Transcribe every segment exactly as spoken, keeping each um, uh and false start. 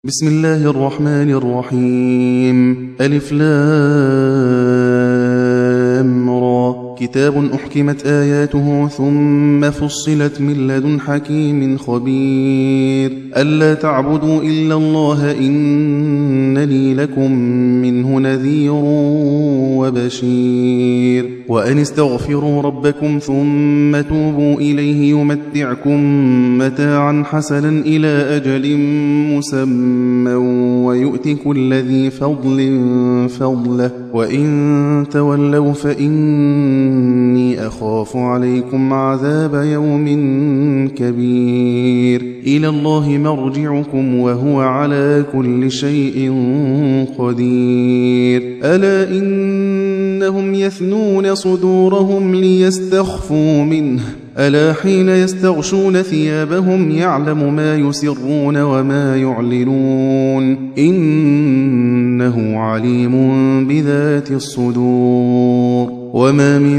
بسم الله الرحمن الرحيم. ألف لام را. كتاب أحكمت آياته ثم فصلت من لدن حكيم خبير. ألا تعبدوا إلا الله إنني لكم منه نذير وبشير. وأن استغفروا ربكم ثم توبوا إليه يمتعكم متاعا حسنا إلى أجل مسمى ويؤت كل ذي فضل فضله وإن تولوا فإني أخاف عليكم عذاب يوم كبير. إلى الله مرجعكم وهو على كل شيء قدير. ألا إنهم يثنون صدورهم ليستخفوا منه ألا حين يستغشون ثيابهم يعلم ما يسرون وما يعلنون إنه عليم بذات الصدور. وما من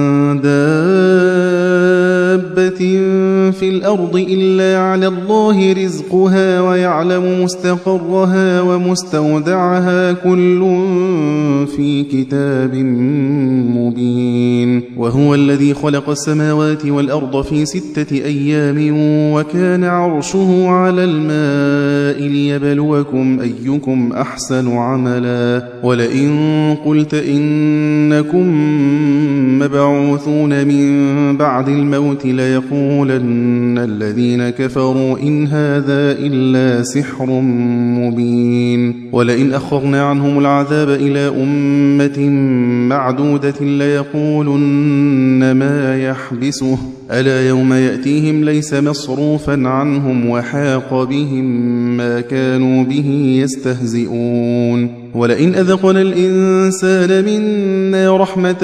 دابة في الأرض إلا على الله رزقها ويعلم مستقرها ومستودعها كل في كتاب مبين. وهو الذي خلق السماوات والأرض في ستة أيام وكان عرشه على الماء ليبلوكم أيكم أحسن عملا. ولئن قلت إنكم مبعوثون من بعد الموت ليقولن الذين كفروا إن هذا إلا سحر مبين. ولئن أخرنا عنهم العذاب إلى أمة معدودة ليقولن ما يحبسه ألا يوم يأتيهم ليس مصروفا عنهم وحاق بهم ما كانوا به يستهزئون. ولئن أذقنا الإنسان منا رحمة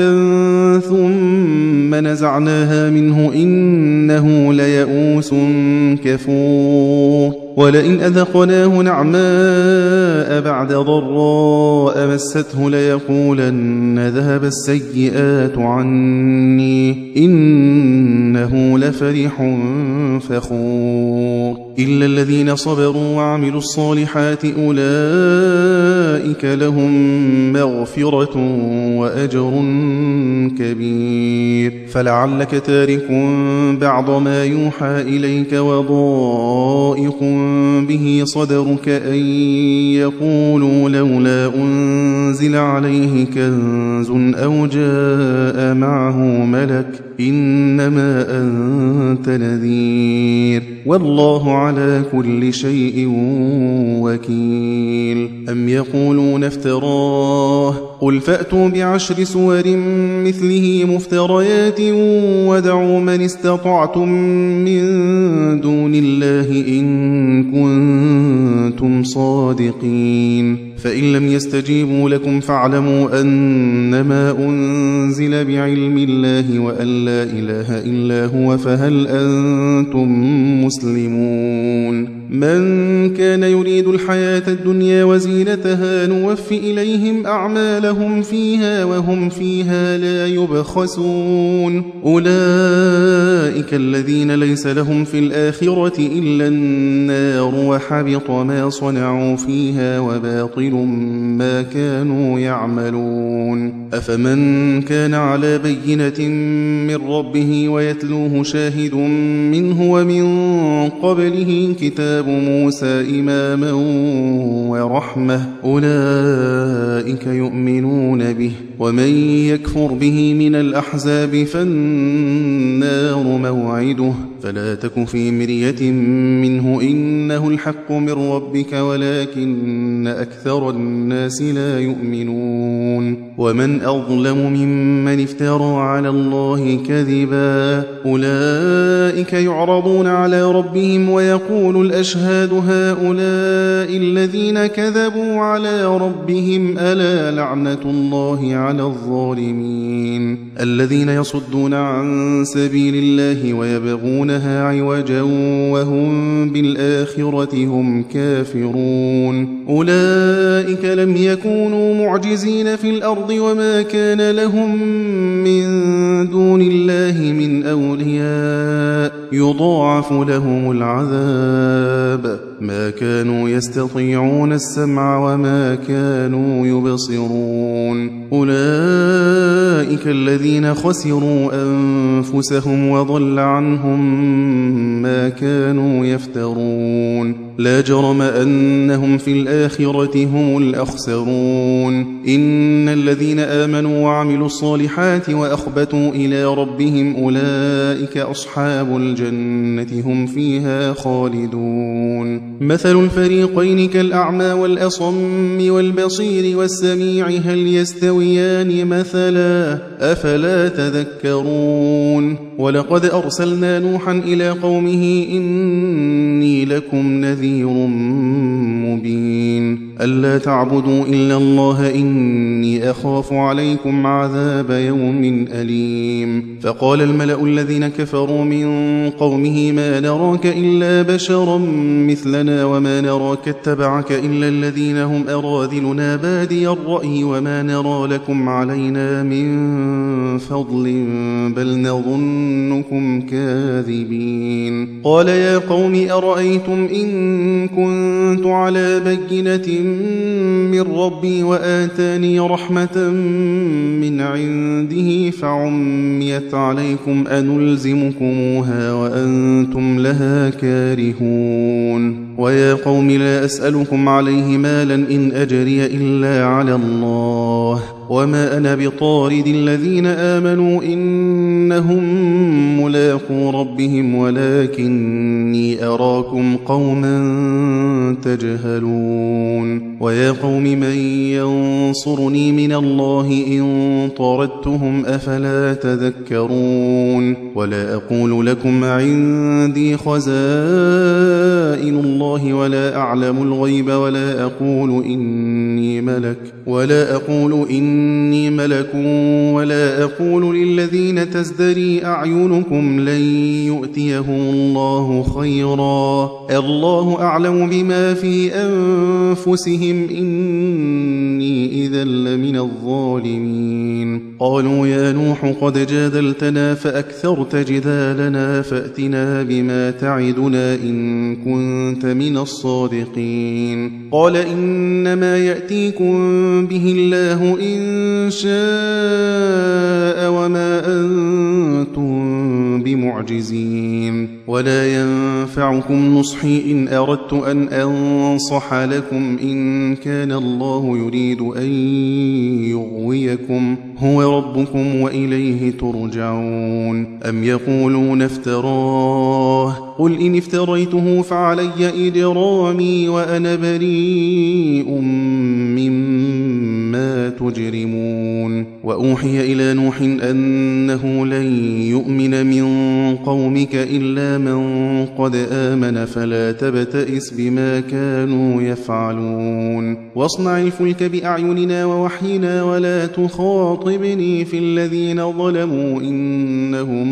ثم نزعناها منه إنه ليئوس كفور. ولئن أذقناه نعماء بعد ضراء مسته ليقولن ذهب السيئات عني إنه لفرح فخور. إلا الذين صبروا وعملوا الصالحات أولئك لهم مغفرة وأجر كبير. فلعلك تارك بعض ما يوحى إليك وضائق به صدرك أن يقولوا لولا أنزل عليه كنز أو جاء معه ملك إنما أنت نذير والله على كل شيء وكيل. أم يقولون افتراه قل فأتوا بعشر سور مثله مفتريات ودعوا من استطعتم من دون الله إن كنتم صادقين. فإن لم يستجيبوا لكم فاعلموا أنما أنزل بعلم الله وأن لا إله إلا هو فهل أنتم مسلمون. من كان يريد الحياة الدنيا وزينتها نوفي إليهم أعمالهم فيها وهم فيها لا يبخسون. أولئك الذين ليس لهم في الآخرة إلا النار وحبط ما صنعوا فيها وباطل ما كانوا يعملون. أفمن كان على بينة من ربه ويتلوه شاهد منه ومن قبله كتاب موسى إماما ورحمة أولئك يؤمنون به. ومن يكفر به من الأحزاب فالنار موعده فلا تك في مرية منه إنه الحق من ربك ولكن أكثر الناس لا يؤمنون. ومن أظلم ممن افترى على الله كذبا أولئك يعرضون على ربهم ويقول الأشهاد هؤلاء الذين كذبوا على ربهم ألا لعنة الله على الظالمين. الذين يصدون عن سبيل الله ويبغونها عوجا وهم بالآخرة هم كافرون. أولئك لم يكونوا معجزين في الأرض وما كان لهم من دون الله من أولياء يضاعف لهم العذاب ما كانوا يستطيعون السمع وما كانوا يبصرون أولئك الذين خسروا أنفسهم وضل عنهم ما كانوا يفترون لا جرم أنهم في الآخرة هم الأخسرون إن الذين آمنوا وعملوا الصالحات وأخبتوا إلى ربهم أولئك أصحاب الجنة هم فيها خالدون مثل الفريقين كالأعمى والأصم والبصير والسميع هل يستويان مثلا أفلا تذكرون ولقد أرسلنا نوحا إلى قومه إني لكم نذير مبين ألا تعبدوا إلا الله إني أخاف عليكم عذاب يوم أليم فقال الملأ الذين كفروا من قومه ما نراك إلا بشرا مثلنا وما نراك اتبعك إلا الذين هم أراذلنا بادي الرأي وما نرى لكم علينا من فضل بل نظنكم كاذبين قال يا قوم أرأيتم إن كنت على بينة من ربي وآتاني رحمة من عنده فعميت عليكم أنلزمكموها وأنتم لها كارهون ويا قوم لا أسألكم عليه مالا إن أجري إلا على الله وما أنا بطارد الذين آمنوا إنهم ملاقو ربهم ولكني أراكم قوما تجهلون ويا قوم من ينصرني من الله إن طردتهم أفلا تذكرون ولا أقول لكم عندي خزائن الله ولا أعلم الغيب ولا أقول إني ملك ولا أقول إني ملك ولا أقول للذين تزدري أعينكم لن يؤتيهم الله خيرا الله أعلم بما في أنفسهم إني إذا لمن الظالمين قالوا يا نوح قد جادلتنا فأكثرت جدالنا فأتنا بما تعدنا إن كنت من الصادقين قال إنما يأتيكم به الله إن شاء وما أنتم بمعجزين ولا ينفعكم نصحي إن أردت أن أنصح لكم إن كان الله يريد أن يغويكم هو ربكم وإليه ترجعون أم يقولون افتراه قل إن افتريته فعلي إجرامي وأنا بريء مما تجرمون وأوحي إلى نوح أنه لن يؤمن من قومك إلا من قد آمن فلا تبتئس بما كانوا يفعلون واصنع الفلك بأعيننا ووحينا ولا تخاطبني في الذين ظلموا إنهم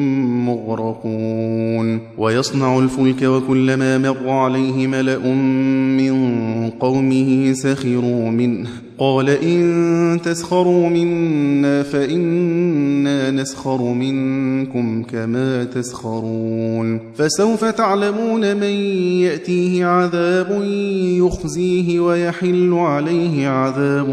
مغرقون ويصنع الفلك وكلما مر عليه ملأ من قومه سخروا منه قال إن تسخروا منا فإنا نسخر منكم كما تسخرون فسوف تعلمون من يأتيه عذاب يخزيه ويحل عليه عذاب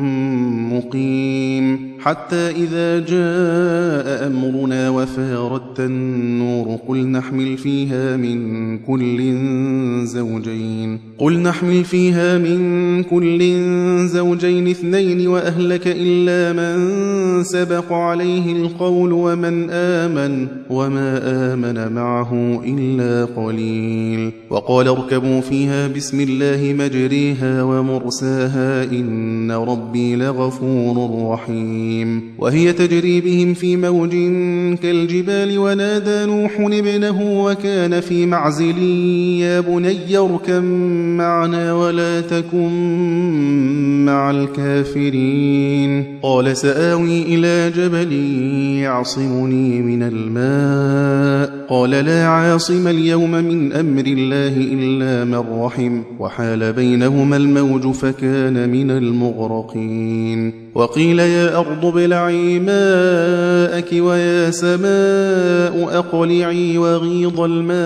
مقيم حتى إذا جاء أمرنا وفارت النور قل نحمل فيها من كل زوجين قل نحمل فيها من كل زوجين اثنين وأهلك إلا من سبق عليه القول ومن آمن وما آمن معه إلا قليل وقال اركبوا فيها بسم الله مجريها ومرساها إن ربي لغفور رحيم وهي تجري بهم في موج كالجبال ونادى نوح ابنه وكان في معزل يا بني اركب معنا ولا تكن مع الكافرين قال سآوي إلى جبل يعصمني من الماء قال لا عاصم اليوم من أمر الله إلا من رحم وحال بينهما الموج فكان من المغرقين وقيل يا أرض ابلعي ماءك ويا سماء أقلعي وغيض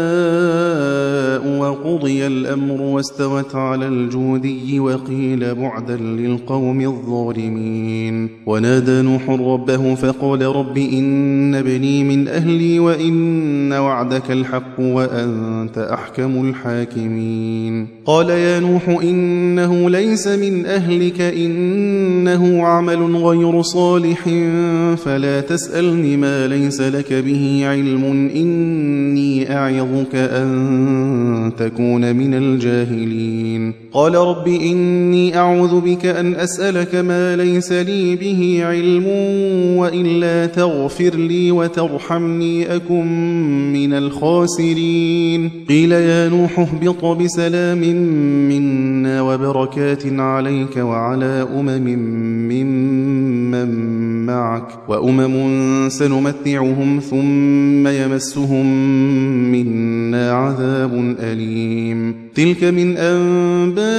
الماء وقضي الأمر واستوت على الجودي وقيل بعدا للقوم الظالمين ونادى نوح ربه فقال رب إن ابني من أهلي وإن وعدك الحق وأنت أحكم الحاكمين قال يا نوح إنه ليس من أهلك إنه عمل غير صالح فلا تسألني ما ليس لك به علم إني أعظك أن تكون من الجاهلين قال رب إني أعوذ بك أن أسألك ما ليس لي به علم وإلا تغفر لي وترحمني أكن من الخاسرين قيل يا نوح اهبط بسلام منا وبركات عليك وعلى أمم ممن معك وأمم سنمتعهم ثم يمسهم منا عذاب أليم تلك من أنباء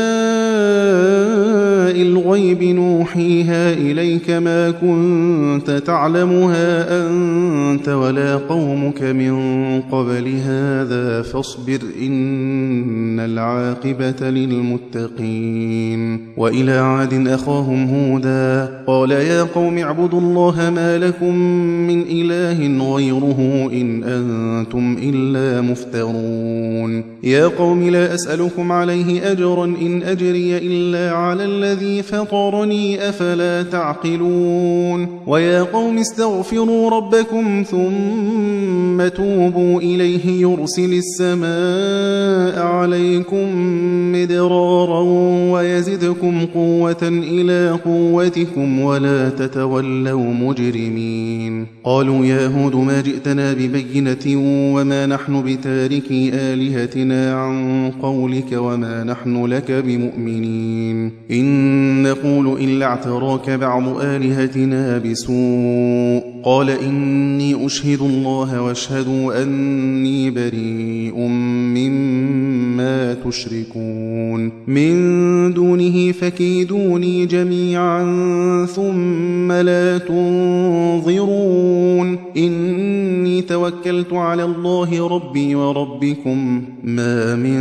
الغيب نوحيها إليك ما كنت تعلمها أنت ولا قومك من قبل هذا فاصبر إن العاقبة للمتقين وإلى عاد أخاهم هودا قال يا قوم اعبدوا الله ما لكم من إله غيره إن أنتم إلا مفترون يا قوم لا أسألكم عليه أجرا إن أجري إلا على الذي فطرني أفلا تعقلون ويا قوم استغفروا ربكم ثم توبوا إليه يرسل السماء عليكم مدرارا ويزدكم قوة إلى قوتكم ولا تتولوا مجرمين قالوا يا هود ما جئتنا ببينة وما نحن بتاركي آلهتنا عن قولك وما نحن لك بمؤمنين إن نقول إلا اعتراك بعض آلهتنا بسوء قال إني أشهد الله واشهدوا أني بريء مما تشركون من دونه فكيدوني جميعا ثم لا تنظرون إني توكلت على الله ربي وربكم ما من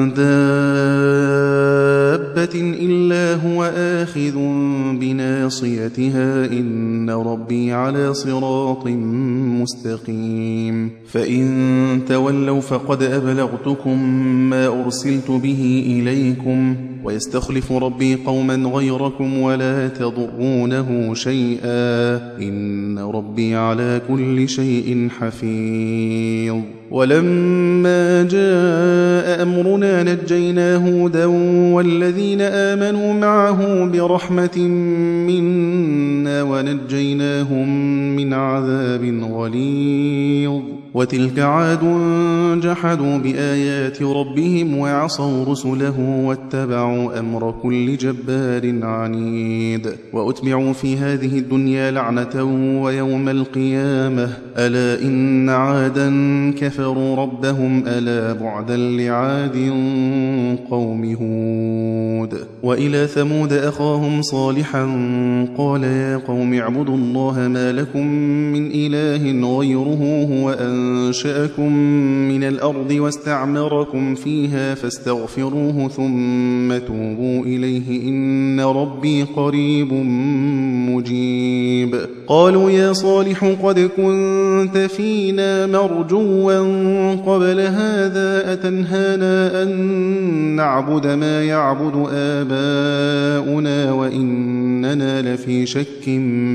دابة إلا هو آخذ بناصيتها إن ربي على صراط مستقيم فإن تولوا فقد أبلغتكم ما أرسلت به إليكم ويستخلف ربي قوما غيركم ولا تضرونه شيئا إن ربي على كل شيء حفيظ ولما جاء أمرنا نجينا هودا والذين آمنوا معه برحمة منا ونجيناهم من عذاب غليظ وتلك عاد جحدوا بآيات ربهم وعصوا رسله واتبعوا أمر كل جبار عنيد وأتبعوا في هذه الدنيا لعنة ويوم القيامة ألا إن عادا كفروا ربهم ألا بعدا لعاد قوم هود وإلى ثمود أخاهم صالحا قال يا قوم اعبدوا الله ما لكم من إله غيره هو أنشأكم من الأرض واستعمركم فيها فاستغفروه ثم توبوا إليه إن ربي قريب مجيب قالوا يا صالح قد كنت فينا مرجوا قبل هذا أتنهانا أن نعبد ما يعبد آباؤنا وإننا لفي شك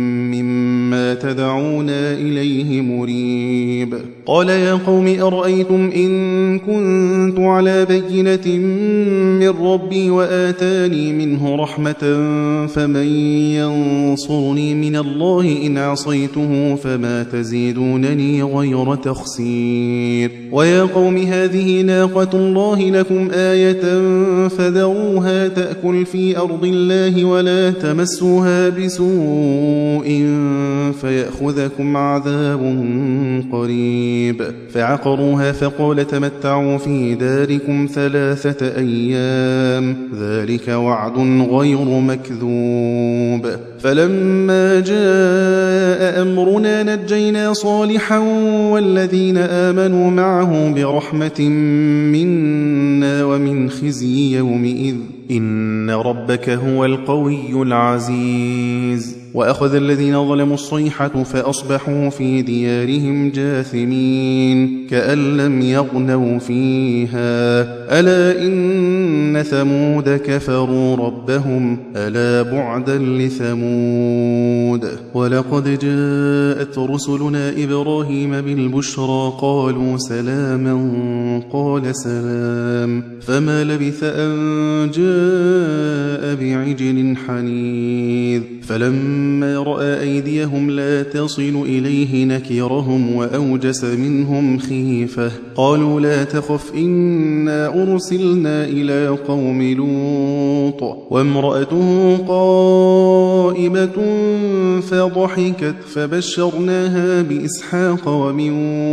مما تدعونا إليه مريب قال يا قوم أرأيتم إن كنت على بينة من ربي وآتاني منه رحمة فمن ينصرني من الله إن عصيته فما تزيدونني غير تخسير ويا قوم هذه ناقة الله لكم آية فذروها تأكل تأكل في أرض الله ولا تمسوها بسوء فيأخذكم عذاب قريب. فعقروها فقال تمتعوا في داركم ثلاثة أيام ذلك وعد غير مكذوب. فلما جاء أمرنا نجينا صالحا والذين آمنوا معه برحمة منا ومن خزي يومئذ إن ربك هو القوي العزيز. وأخذ الذين ظلموا الصيحة فأصبحوا في ديارهم جاثمين كأن لم يغنوا فيها ألا إن ثمود كفروا ربهم ألا بعدا لثمود. ولقد جاءت رسلنا إبراهيم بالبشرى قالوا سلاما قال سلام فما لبث أن جاء بعجل حنيذ. فلما رأى أيديهم لا تصل إليه نكرهم وأوجس منهم خيفة قالوا لا تخف إنا أرسلنا إلى قوم لوط وامرأته قائمة فضحكت فبشرناها بإسحاق ومن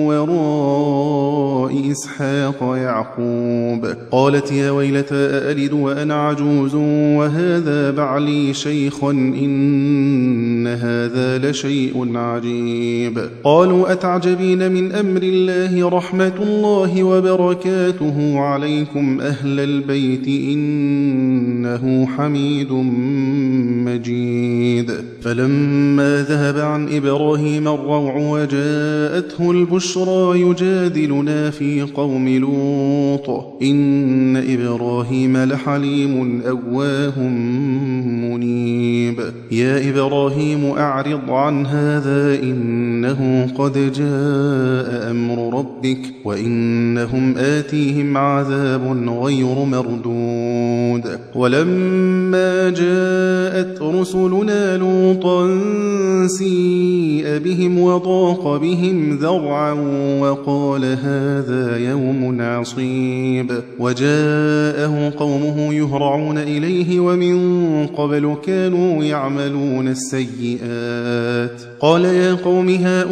وراء إسحاق يعقوب قالت يا ويلتى أألد وأنا عجوز وهذا بعلي شيخا إن هذا لشيء عجيب. قالوا أتعجبين من أمر الله رحمة الله وبركاته عليكم أهل البيت إنه حميد مجيد. فلما ذهب عن إبراهيم الروع وجاءته البشرى يجادلنا في قوم لوط إن إبراهيم لحليم أواه منيب. يا إبراهيم أعرض عن هذا إنه قد جاء أمر ربك وإنهم آتيهم عذاب غير مردود. ولما جاءت رسلنا لوطا سيء بهم وضاق بهم ذرعا وقال هذا يوم عصيب. وجاءه قومه يهرعون إليه ومن قبل كانوا يعملون السيئات قال يا قوم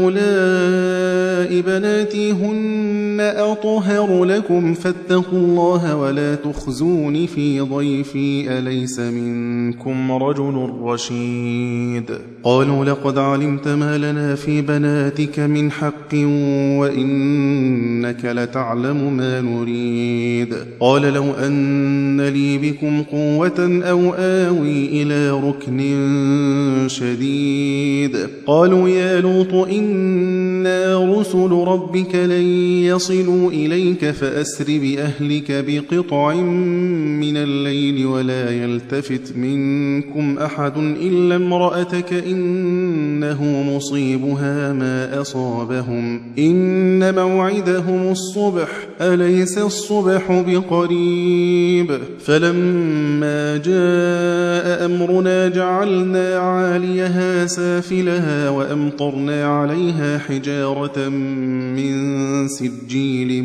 هؤلاء بناتي هن أطهر لكم فاتقوا الله ولا تخزون في ضيفي أليس منكم رجل رشيد. قالوا لقد علمت ما لنا في بناتك من حق وإنك لتعلم ما نريد. قال لو أن لي بكم قوة أو آوي إلى ركن شديد. قالوا يا لوط إنا رسل ربك لن يصلوا إليك فأسر بأهلك بقطع من الليل ولا يلتفت منكم أحد إلا امرأتك إنه مصيبها ما أصابهم إن موعدهم الصبح أليس الصبح بقريب. فلما جاء أمرنا جعلنا عاليها سافلها وأمطرنا عليها حجارة من سجيل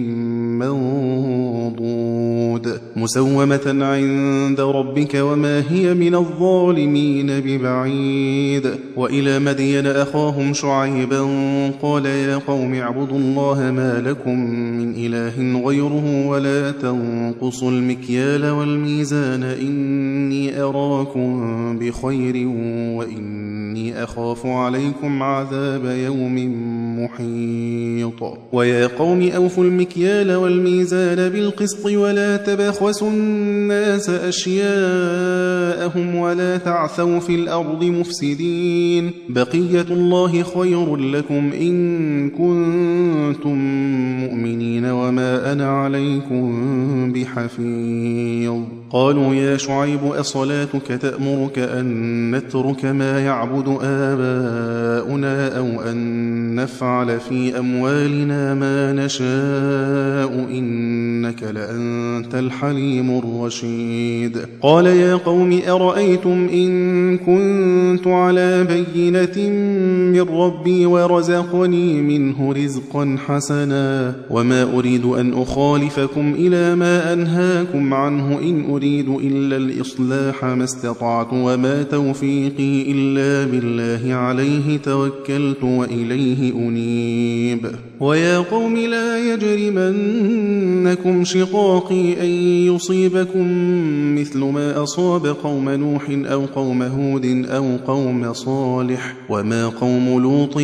منضود مسومة عند ربك وما هي من الظالمين ببعيد. وإلى مدين أخاهم شعيبا قال يا قوم اعبدوا الله ما لكم من إله غيره ولا تنقصوا المكيال والميزان إني أراكم بخير وإني أخاف عليكم عذاب يوم محيط. ويا قوم أوفوا المكيال والميزان بالقسط ولا تبخسوا الناس أشياءهم ولا تعثوا في الأرض مفسدين بقية الله خير لكم إن كنتم مؤمنين وما أنا عليكم بحفيظ. قالوا يا شعيب أصلاتك تأمرك أن نترك ما يعبد آباؤنا أو أن نفعل في أموالنا ما نشاء إنك لأنت الحليم الرشيد. قال يا قوم أرأيتم إن كنت على بينة من ربي ورزقني منه رزقا حسنا وما أريد أن أخالفكم إلى ما أنهاكم عنه إن أريد أريد إلا الإصلاح ما استطعت وما توفيقي إلا بالله عليه توكلت وإليه أنيب ويا قوم لا يجرمنكم شقاقي أن يصيبكم مثل ما أصاب قوم نوح أو قوم هود أو قوم صالح وما قوم لوط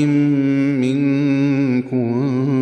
منكم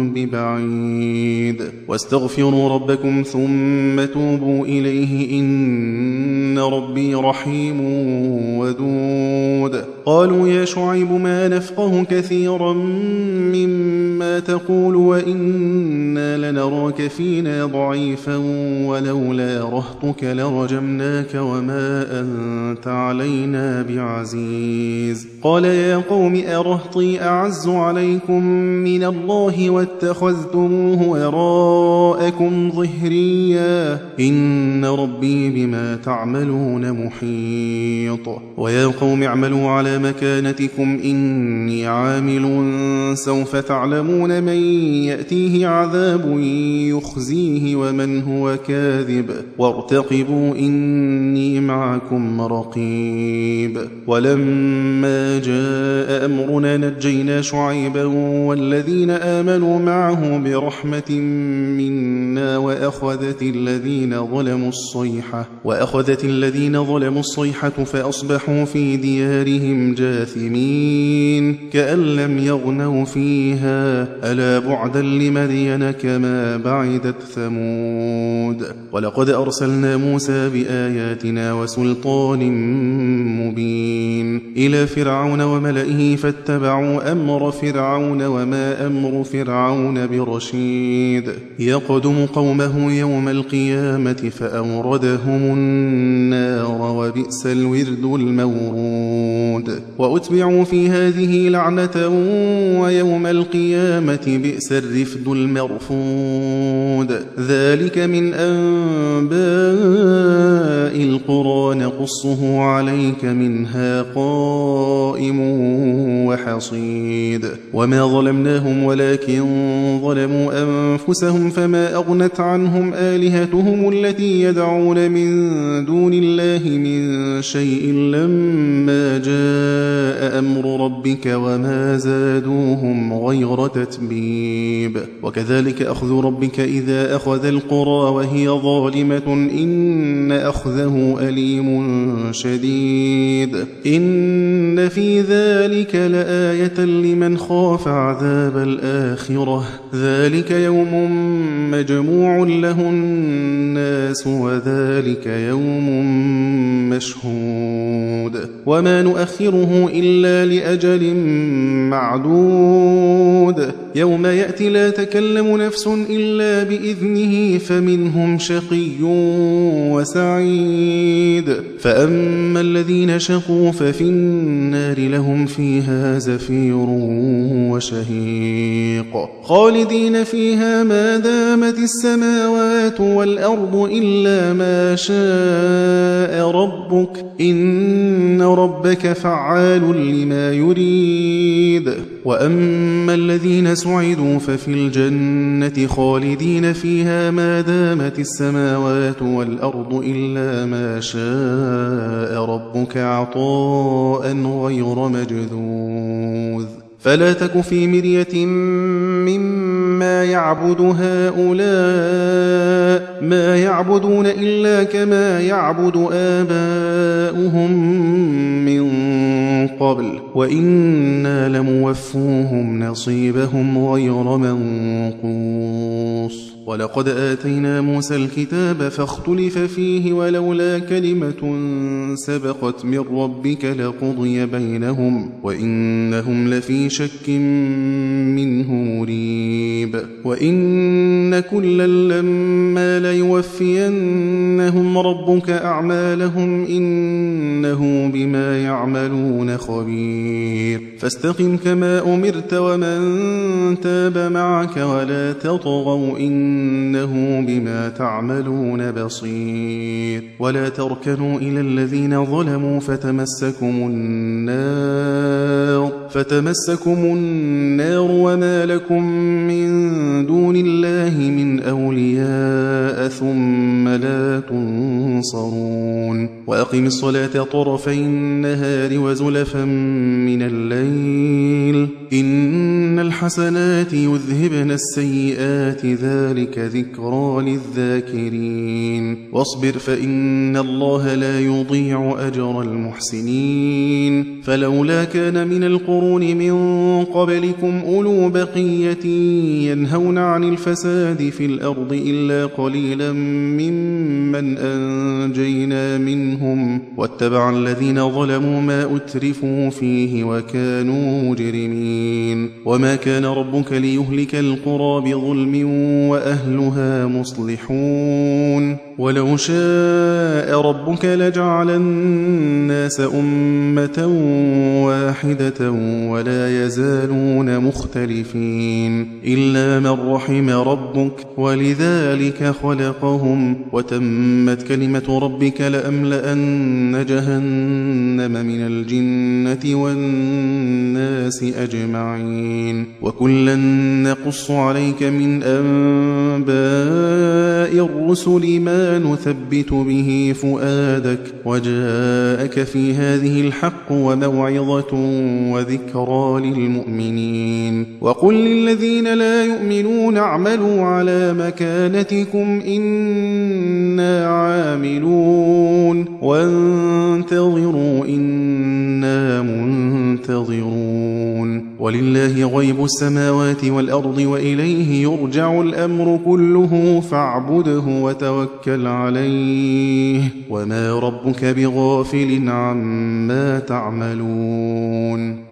ببعيد واستغفروا ربكم ثم توبوا إليه إن ربي رحيم ودود قالوا يا شعيب ما نفقه كثيرا مما تقول وإنا لنراك فينا ضعيفا ولولا رهطك لرجمناك وما أنت علينا بعزيز قال يا قوم أرهطي أعز عليكم من الله واتخذتموه وراءكم ظهريا إن ربي بما تعملون محيط ويا قوم اعملوا على مكانتكم إني عامل سوف تعلمون من يأتيه عذاب يخزيه ومن هو كاذب وارتقبوا إني معكم رقيب ولما جاء أمرنا نجينا شعيبا والذين آمنوا معه برحمة منا وأخذت الذين ظلموا الصيحة وأخذت الذين ظلموا الصيحة فأصبحوا في ديارهم جاثمين كأن لم يغنوا فيها ألا بعدا لمدين كما بعدت ثمود ولقد أرسلنا موسى بآياتنا وسلطان مبين إلى فرعون وملئه فاتبعوا أمر فرعون وما أمر فرعون برشيد يقدم قومه يوم القيامة فأوردهم النار وبئس الورد المورود وأتبعوا في هذه لعنة ويوم القيامة بئس الرفد المرفود ذلك من أنباء القرى نقصه عليك منها قائم وحصيد وما ظلمناهم ولكن ظلموا أنفسهم فما أغنت عنهم آلهتهم التي يدعون من دون الله من شيء لما جاء أمر ربك وما زادوهم غير تتبيب وكذلك أخذ ربك إذا أخذ القرى وهي ظالمة إن أخذه أليم شديد إن في ذلك لآية لمن خاف عذاب الآخرة ذلك يوم مجموع له الناس وذلك يوم مشهود وما نؤخره إلا لأجل معدود يوم يأتي لا تكلم نفس إلا بإذنه فمنهم شقي وسعيد فأما الذين شقوا ففي النار لهم فيها زفير وشهيق خالدين فيها ما دامت السماوات والأرض إلا ما شاء ربك إن ربك فعال لما يريد وأما الذين سعدوا ففي الجنة خالدين فيها ما دامت السماوات والأرض إلا ما شاء ربك عطاء غير مجذوذ فلا تك في مرية مما يعبد هؤلاء ما يعبدون إلا كما يعبد آباؤهم من قبل وإنا لموفوهم نصيبهم غير منقوص ولقد آتينا موسى الكتاب فاختلف فيه ولولا كلمة سبقت من ربك لقضي بينهم وإنهم لفي شك منه مريب وإن كلا لما ليوفينهم ربك أعمالهم إنه بما يعملون خبير فاستقم كما أمرت ومن تاب معك ولا تطغوا إنه بما تعملون بصير ولا تركنوا إلى الذين ظلموا فتمسكم النار فتمسكم النار وما لكم من دون الله من أولياء ثم لا تنصرون ينصرون وأقم الصلاة طرفي النهار وزلفا من الليل إن الحسنات يذهبن السيئات ذلك ذكرى للذاكرين واصبر فإن الله لا يضيع أجر المحسنين فلولا كان من القرون من قبلكم أولو بقية ينهون عن الفساد في الأرض إلا قليلا ممن أنجينا منهم واتبع الذين ظلموا ما أترفوا فيه وكانوا مجرمين وما كان ربك ليهلك القرى بظلم وأهلها مصلحون ولو شاء ربك لجعل الناس أمة واحدة ولا يزالون مختلفين إلا من رحم ربك ولذلك خلقهم وتمت كلمة ربك لأملأن جهنم من الجنة والناس أجمعين وكلا نقص عليك من أنباء الرسل ما نثبت به فؤادك وجاءك في هذه الحق وموعظة وذكرى للمؤمنين وقل للذين لا يؤمنون اعملوا على مكانتكم إنا عاملون وانتظروا إنا منتظرون ولله غيب السماوات والأرض وإليه يرجع الأمر كله فاعبده وتوكل عليه وما ربك بغافل عما تعملون